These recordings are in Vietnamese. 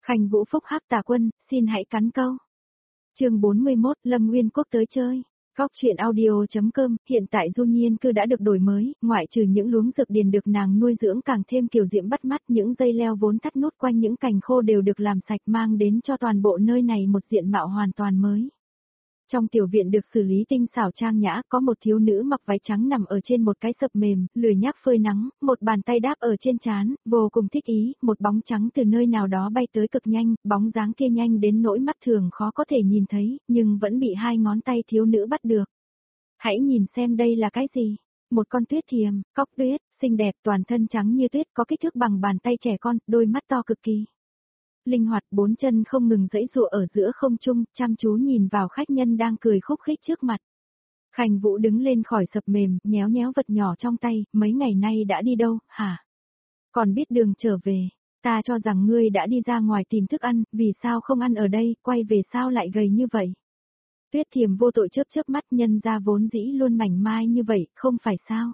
Khanh Vũ Phúc Hắc Tà Quân, xin hãy cắn câu. Chương 41, Lâm Nguyên Quốc tới chơi. Góc truyện audio.com, hiện tại Du Nhiên Cư đã được đổi mới, ngoại trừ những luống dược điền được nàng nuôi dưỡng càng thêm kiều diễm bắt mắt, những dây leo vốn tắt nút quanh những cành khô đều được làm sạch mang đến cho toàn bộ nơi này một diện mạo hoàn toàn mới. Trong tiểu viện được xử lý tinh xảo trang nhã, có một thiếu nữ mặc váy trắng nằm ở trên một cái sập mềm, lười nhác phơi nắng, một bàn tay đáp ở trên trán, vô cùng thích ý, một bóng trắng từ nơi nào đó bay tới cực nhanh, bóng dáng kia nhanh đến nỗi mắt thường khó có thể nhìn thấy, nhưng vẫn bị hai ngón tay thiếu nữ bắt được. Hãy nhìn xem đây là cái gì? Một con tuyết thiềm, cóc tuyết, xinh đẹp, toàn thân trắng như tuyết, có kích thước bằng bàn tay trẻ con, đôi mắt to cực kỳ linh hoạt, bốn chân không ngừng giãy giụa ở giữa không trung, chăm chú nhìn vào khách nhân đang cười khúc khích trước mặt. Khanh Vũ đứng lên khỏi sập mềm, nhéo nhéo vật nhỏ trong tay, mấy ngày nay đã đi đâu, hả? Còn biết đường trở về, ta cho rằng ngươi đã đi ra ngoài tìm thức ăn, vì sao không ăn ở đây, quay về sao lại gầy như vậy? Tuyết thiềm vô tội chớp mắt, nhân ra vốn dĩ luôn mảnh mai như vậy, không phải sao?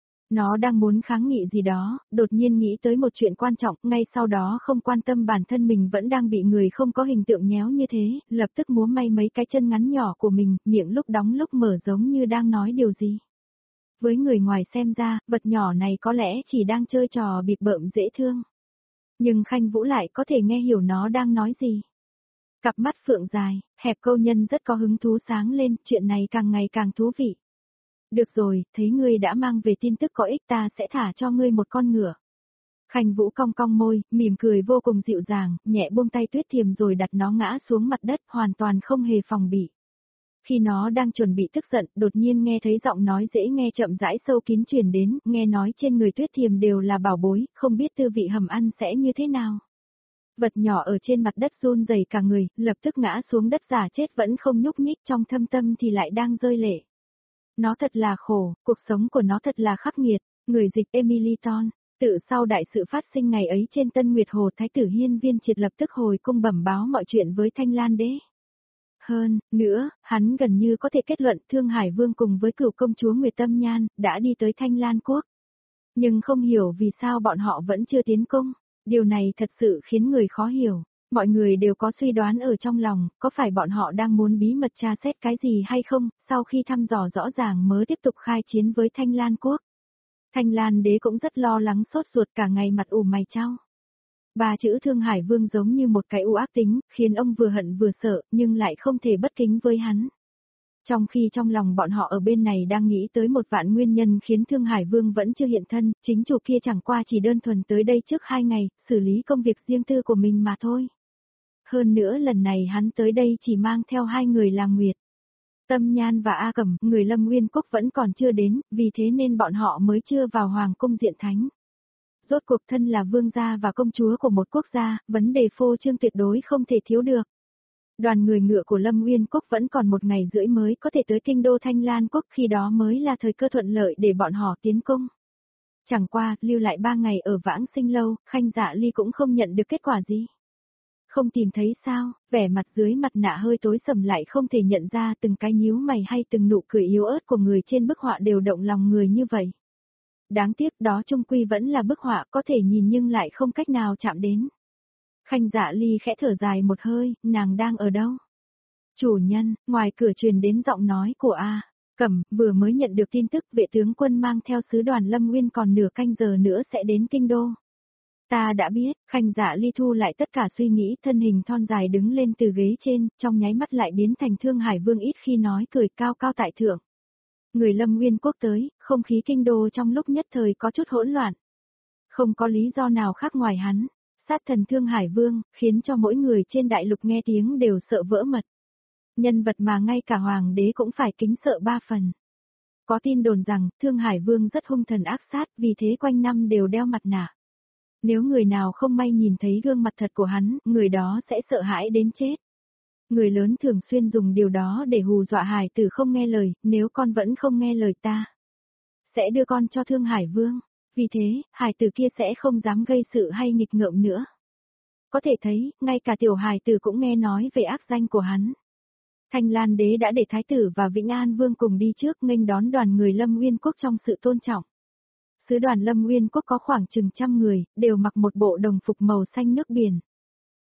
Nó đang muốn kháng nghị gì đó, đột nhiên nghĩ tới một chuyện quan trọng, ngay sau đó không quan tâm bản thân mình vẫn đang bị người không có hình tượng nhéo như thế, lập tức múa may mấy cái chân ngắn nhỏ của mình, miệng lúc đóng lúc mở giống như đang nói điều gì. Với người ngoài xem ra, vật nhỏ này có lẽ chỉ đang chơi trò bịp bợm dễ thương. Nhưng Khanh Vũ lại có thể nghe hiểu nó đang nói gì. Cặp mắt phượng dài, hẹp câu nhân rất có hứng thú sáng lên, chuyện này càng ngày càng thú vị. Được rồi, thấy ngươi đã mang về tin tức có ích ta sẽ thả cho ngươi một con ngựa. Khanh Vũ cong cong môi, mỉm cười vô cùng dịu dàng, nhẹ buông tay tuyết thiềm rồi đặt nó ngã xuống mặt đất hoàn toàn không hề phòng bị. Khi nó đang chuẩn bị tức giận, đột nhiên nghe thấy giọng nói dễ nghe chậm rãi sâu kín truyền đến, nghe nói trên người tuyết thiềm đều là bảo bối, không biết tư vị hầm ăn sẽ như thế nào. Vật nhỏ ở trên mặt đất run rẩy cả người, lập tức ngã xuống đất giả chết vẫn không nhúc nhích, trong thâm tâm thì lại đang rơi lệ. Nó thật là khổ, cuộc sống của nó thật là khắc nghiệt, người dịch Emily Ton. Tự sau đại sự phát sinh ngày ấy trên Tân Nguyệt Hồ, Thái tử Hiên Viên Triệt lập tức hồi cung bẩm báo mọi chuyện với Thanh Lan Đế. Hơn nữa, hắn gần như có thể kết luận Thương Hải Vương cùng với cửu công chúa Nguyệt Tâm Nhan đã đi tới Thanh Lan Quốc. Nhưng không hiểu vì sao bọn họ vẫn chưa tiến cung, điều này thật sự khiến người khó hiểu. Mọi người đều có suy đoán ở trong lòng, có phải bọn họ đang muốn bí mật tra xét cái gì hay không, sau khi thăm dò rõ ràng mới tiếp tục khai chiến với Thanh Lan Quốc. Thanh Lan Đế cũng rất lo lắng sốt ruột cả ngày mặt ủ mày chau. Ba chữ Thương Hải Vương giống như một cái u ác tính, khiến ông vừa hận vừa sợ, nhưng lại không thể bất kính với hắn. Trong khi trong lòng bọn họ ở bên này đang nghĩ tới một vạn nguyên nhân khiến Thương Hải Vương vẫn chưa hiện thân, chính chủ kia chẳng qua chỉ đơn thuần tới đây trước 2 ngày, xử lý công việc riêng tư của mình mà thôi. Hơn nữa lần này hắn tới đây chỉ mang theo 2 người là Nguyệt Tâm Nhan và A Cẩm, người Lâm Nguyên Quốc vẫn còn chưa đến, vì thế nên bọn họ mới chưa vào Hoàng cung diện thánh. Rốt cuộc thân là vương gia và công chúa của một quốc gia, vấn đề phô trương tuyệt đối không thể thiếu được. Đoàn người ngựa của Lâm Nguyên Quốc vẫn còn 1 ngày rưỡi mới có thể tới kinh đô Thanh Lan Quốc, khi đó mới là thời cơ thuận lợi để bọn họ tiến cung. Chẳng qua, lưu lại 3 ngày ở Vãng Sinh Lâu, Khanh Dạ Ly cũng không nhận được kết quả gì. Không tìm thấy sao, vẻ mặt dưới mặt nạ hơi tối sầm lại không thể nhận ra từng cái nhíu mày hay từng nụ cười yếu ớt của người trên bức họa đều động lòng người như vậy. Đáng tiếc đó chung quy vẫn là bức họa có thể nhìn nhưng lại không cách nào chạm đến. Khanh Dạ Ly khẽ thở dài một hơi, nàng đang ở đâu? Chủ nhân, ngoài cửa truyền đến giọng nói của A Cẩm, vừa mới nhận được tin tức vệ tướng quân mang theo sứ đoàn Lâm Nguyên còn nửa canh giờ nữa sẽ đến kinh đô. Ta đã biết, Khanh Dạ Ly thu lại tất cả suy nghĩ, thân hình thon dài đứng lên từ ghế trên, trong nháy mắt lại biến thành Thương Hải Vương ít khi nói cười cao cao tại thượng. Người Lâm Nguyên Quốc tới, không khí kinh đô trong lúc nhất thời có chút hỗn loạn. Không có lý do nào khác ngoài hắn, sát thần Thương Hải Vương, khiến cho mỗi người trên đại lục nghe tiếng đều sợ vỡ mật. Nhân vật mà ngay cả hoàng đế cũng phải kính sợ 3 phần. Có tin đồn rằng, Thương Hải Vương rất hung thần ác sát, vì thế quanh năm đều đeo mặt nạ. Nếu người nào không may nhìn thấy gương mặt thật của hắn, người đó sẽ sợ hãi đến chết. Người lớn thường xuyên dùng điều đó để hù dọa hài tử không nghe lời, nếu con vẫn không nghe lời ta, sẽ đưa con cho Thương Hải Vương. Vì thế, hài tử kia sẽ không dám gây sự hay nghịch ngợm nữa. Có thể thấy, ngay cả tiểu hài tử cũng nghe nói về ác danh của hắn. Thanh Lan Đế đã để Thái tử và Vĩnh An Vương cùng đi trước nghênh đón đoàn người Lâm Nguyên Quốc trong sự tôn trọng. Sứ đoàn Lâm Nguyên Quốc có khoảng chừng 100 người, đều mặc một bộ đồng phục màu xanh nước biển.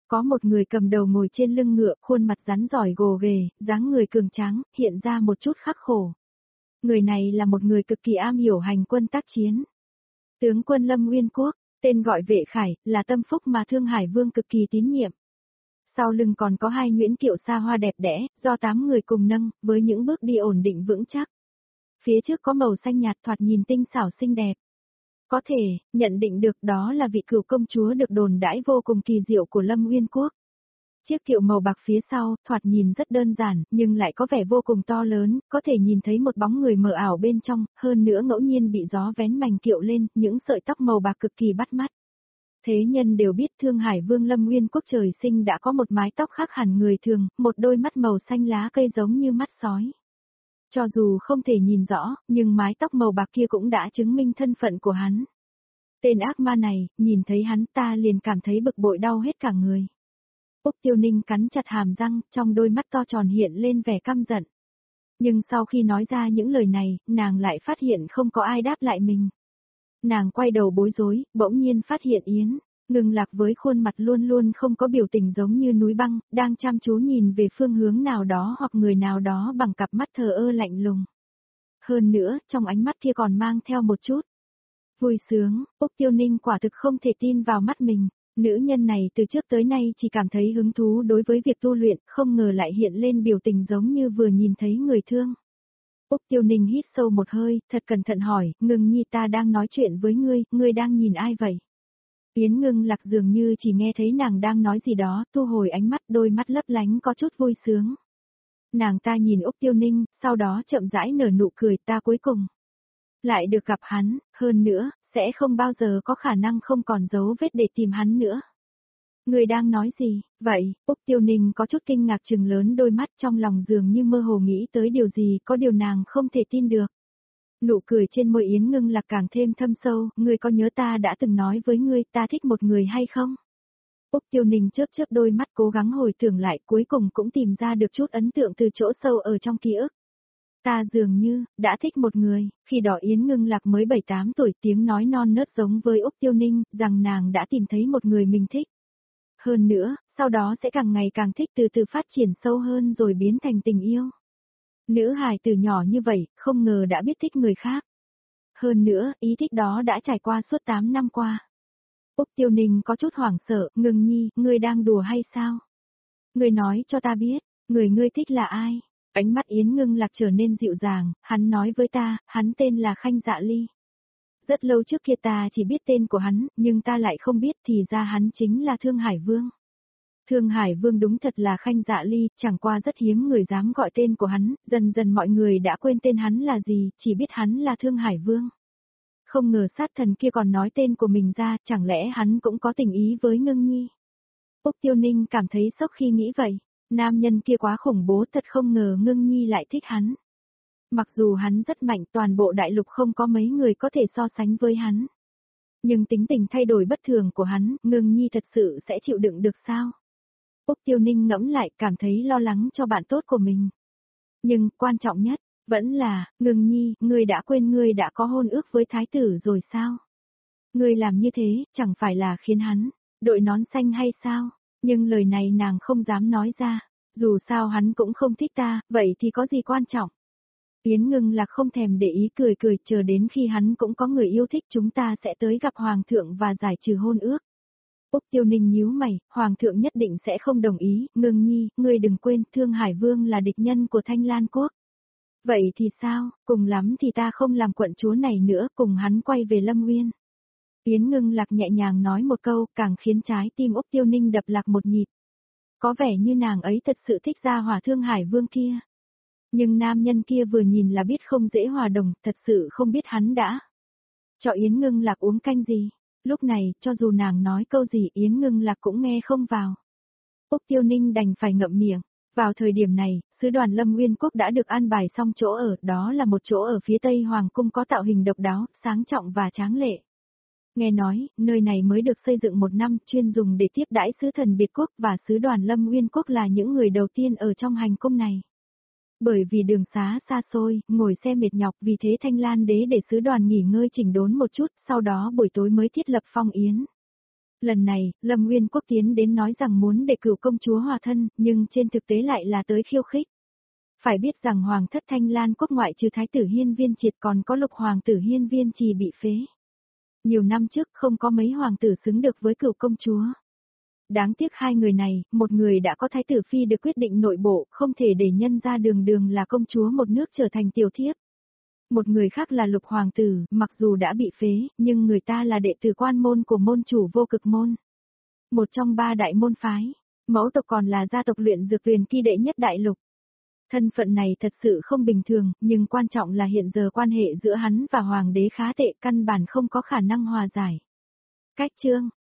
Có một người cầm đầu ngồi trên lưng ngựa, khuôn mặt rắn giỏi gồ ghề, dáng người cường tráng, hiện ra một chút khắc khổ. Người này là một người cực kỳ am hiểu hành quân tác chiến. Tướng quân Lâm Uyên Quốc, tên gọi Vệ Khải, là tâm phúc mà Thương Hải Vương cực kỳ tín nhiệm. Sau lưng còn có 2 nhuyễn kiệu xa hoa đẹp đẽ, do 8 người cùng nâng, với những bước đi ổn định vững chắc. Phía trước có màu xanh nhạt thoạt nhìn tinh xảo xinh đẹp. Có thể, nhận định được đó là vị cửu công chúa được đồn đãi vô cùng kỳ diệu của Lâm Uyên Quốc. Chiếc kiệu màu bạc phía sau, thoạt nhìn rất đơn giản, nhưng lại có vẻ vô cùng to lớn, có thể nhìn thấy một bóng người mờ ảo bên trong, hơn nữa ngẫu nhiên bị gió vén mành kiệu lên, những sợi tóc màu bạc cực kỳ bắt mắt. Thế nhân đều biết Thương Hải Vương Lâm Uyên Quốc trời sinh đã có một mái tóc khác hẳn người thường, một đôi mắt màu xanh lá cây giống như mắt sói. Cho dù không thể nhìn rõ, nhưng mái tóc màu bạc kia cũng đã chứng minh thân phận của hắn. Tên ác ma này, nhìn thấy hắn ta liền cảm thấy bực bội đau hết cả người. Úc Tiêu Ninh cắn chặt hàm răng, trong đôi mắt to tròn hiện lên vẻ căm giận. Nhưng sau khi nói ra những lời này, nàng lại phát hiện không có ai đáp lại mình. Nàng quay đầu bối rối, bỗng nhiên phát hiện Yến Ngưng Lạc với khuôn mặt luôn luôn không có biểu tình giống như núi băng, đang chăm chú nhìn về phương hướng nào đó hoặc người nào đó bằng cặp mắt thờ ơ lạnh lùng. Hơn nữa, trong ánh mắt kia còn mang theo một chút vui sướng. Úc Tiêu Ninh quả thực không thể tin vào mắt mình. Nữ nhân này từ trước tới nay chỉ cảm thấy hứng thú đối với việc tu luyện, không ngờ lại hiện lên biểu tình giống như vừa nhìn thấy người thương. Úc Tiêu Ninh hít sâu một hơi, thật cẩn thận hỏi, Ngưng Nhi, ta đang nói chuyện với ngươi đang nhìn ai vậy? Yến Ngưng Lạc dường như chỉ nghe thấy nàng đang nói gì đó, thu hồi ánh mắt, đôi mắt lấp lánh có chút vui sướng. Nàng ta nhìn Úc Tiêu Ninh, sau đó chậm rãi nở nụ cười, ta cuối cùng lại được gặp hắn, hơn nữa, sẽ không bao giờ có khả năng không còn dấu vết để tìm hắn nữa. Người đang nói gì, vậy? Úc Tiêu Ninh có chút kinh ngạc trừng lớn đôi mắt, trong lòng dường như mơ hồ nghĩ tới điều gì, có điều nàng không thể tin được. Nụ cười trên môi Yến Ngưng Lạc càng thêm thâm sâu, ngươi có nhớ ta đã từng nói với ngươi ta thích một người hay không? Úc Tiêu Ninh chớp chớp đôi mắt cố gắng hồi tưởng lại, cuối cùng cũng tìm ra được chút ấn tượng từ chỗ sâu ở trong ký ức. Ta dường như, đã thích một người, khi đó Yến Ngưng Lạc mới 7-8 tuổi, tiếng nói non nớt giống với Úc Tiêu Ninh, rằng nàng đã tìm thấy một người mình thích. Hơn nữa, sau đó sẽ càng ngày càng thích, từ từ phát triển sâu hơn rồi biến thành tình yêu. Nữ hài từ nhỏ như vậy, không ngờ đã biết thích người khác. Hơn nữa, ý thích đó đã trải qua suốt 8 năm qua. Úc Tiêu Ninh có chút hoảng sợ, Ngưng Nhi, ngươi đang đùa hay sao? Ngươi nói cho ta biết, người ngươi thích là ai? Ánh mắt Yến Ngưng Lạc trở nên dịu dàng, hắn nói với ta, hắn tên là Khanh Dạ Ly. Rất lâu trước kia ta chỉ biết tên của hắn, nhưng ta lại không biết thì ra hắn chính là Thương Hải Vương. Thương Hải Vương đúng thật là Khanh Dạ Ly, chẳng qua rất hiếm người dám gọi tên của hắn, dần dần mọi người đã quên tên hắn là gì, chỉ biết hắn là Thương Hải Vương. Không ngờ sát thần kia còn nói tên của mình ra, chẳng lẽ hắn cũng có tình ý với Ngưng Nhi. Úc Tiêu Ninh cảm thấy sốc khi nghĩ vậy, nam nhân kia quá khủng bố, thật không ngờ Ngưng Nhi lại thích hắn. Mặc dù hắn rất mạnh, toàn bộ đại lục không có mấy người có thể so sánh với hắn. Nhưng tính tình thay đổi bất thường của hắn, Ngưng Nhi thật sự sẽ chịu đựng được sao? Úc Tiêu Ninh ngẫm lại, cảm thấy lo lắng cho bạn tốt của mình. Nhưng, quan trọng nhất, vẫn là, Ngưng Nhi, ngươi đã quên ngươi đã có hôn ước với thái tử rồi sao? Ngươi làm như thế, chẳng phải là khiến hắn đội nón xanh hay sao? Nhưng lời này nàng không dám nói ra. Dù sao hắn cũng không thích ta, vậy thì có gì quan trọng? Yến Ngưng Lạc không thèm để ý, cười cười, chờ đến khi hắn cũng có người yêu thích chúng ta sẽ tới gặp Hoàng thượng và giải trừ hôn ước. Úc Tiêu Ninh nhíu mày, Hoàng thượng nhất định sẽ không đồng ý, Ngưng Nhi, ngươi đừng quên, Thương Hải Vương là địch nhân của Thanh Lan Quốc. Vậy thì sao, cùng lắm thì ta không làm quận chúa này nữa, cùng hắn quay về Lâm Uyên. Yến Ngưng Lạc nhẹ nhàng nói một câu, càng khiến trái tim Úc Tiêu Ninh đập lạc một nhịp. Có vẻ như nàng ấy thật sự thích gia hỏa Thương Hải Vương kia. Nhưng nam nhân kia vừa nhìn là biết không dễ hòa đồng, thật sự không biết hắn đã cho Yến Ngưng Lạc uống canh gì. Lúc này, cho dù nàng nói câu gì Yến Ngưng Lạc cũng nghe không vào. Úc Tiêu Ninh đành phải ngậm miệng. Vào thời điểm này, sứ đoàn Lâm Uyên Quốc đã được an bài xong chỗ ở, đó là một chỗ ở phía tây Hoàng cung có tạo hình độc đáo, sáng trọng và tráng lệ. Nghe nói, nơi này mới được xây dựng 1 năm, chuyên dùng để tiếp đãi sứ thần biệt quốc và sứ đoàn Lâm Uyên Quốc là những người đầu tiên ở trong hành cung này. Bởi vì đường xá xa xôi, ngồi xe mệt nhọc, vì thế Thanh Lan đế để sứ đoàn nghỉ ngơi chỉnh đốn một chút, sau đó buổi tối mới thiết lập phong yến. Lần này, Lâm Nguyên Quốc tiến đến nói rằng muốn để cửu công chúa hòa thân, nhưng trên thực tế lại là tới khiêu khích. Phải biết rằng Hoàng thất Thanh Lan Quốc ngoại trừ Thái tử Hiên Viên Triệt còn có Lục Hoàng tử Hiên Viên Trì bị phế. Nhiều năm trước không có mấy hoàng tử xứng được với cửu công chúa. Đáng tiếc hai người này, một người đã có Thái tử Phi được quyết định nội bộ, không thể để nhân ra đường đường là công chúa một nước trở thành tiểu thiếp. Một người khác là Lục Hoàng tử, mặc dù đã bị phế, nhưng người ta là đệ tử quan môn của môn chủ Vô Cực môn. Một trong ba đại môn phái, mẫu tộc còn là gia tộc luyện dược huyền kỳ đệ nhất đại lục. Thân phận này thật sự không bình thường, nhưng quan trọng là hiện giờ quan hệ giữa hắn và hoàng đế khá tệ, căn bản không có khả năng hòa giải. Cách chương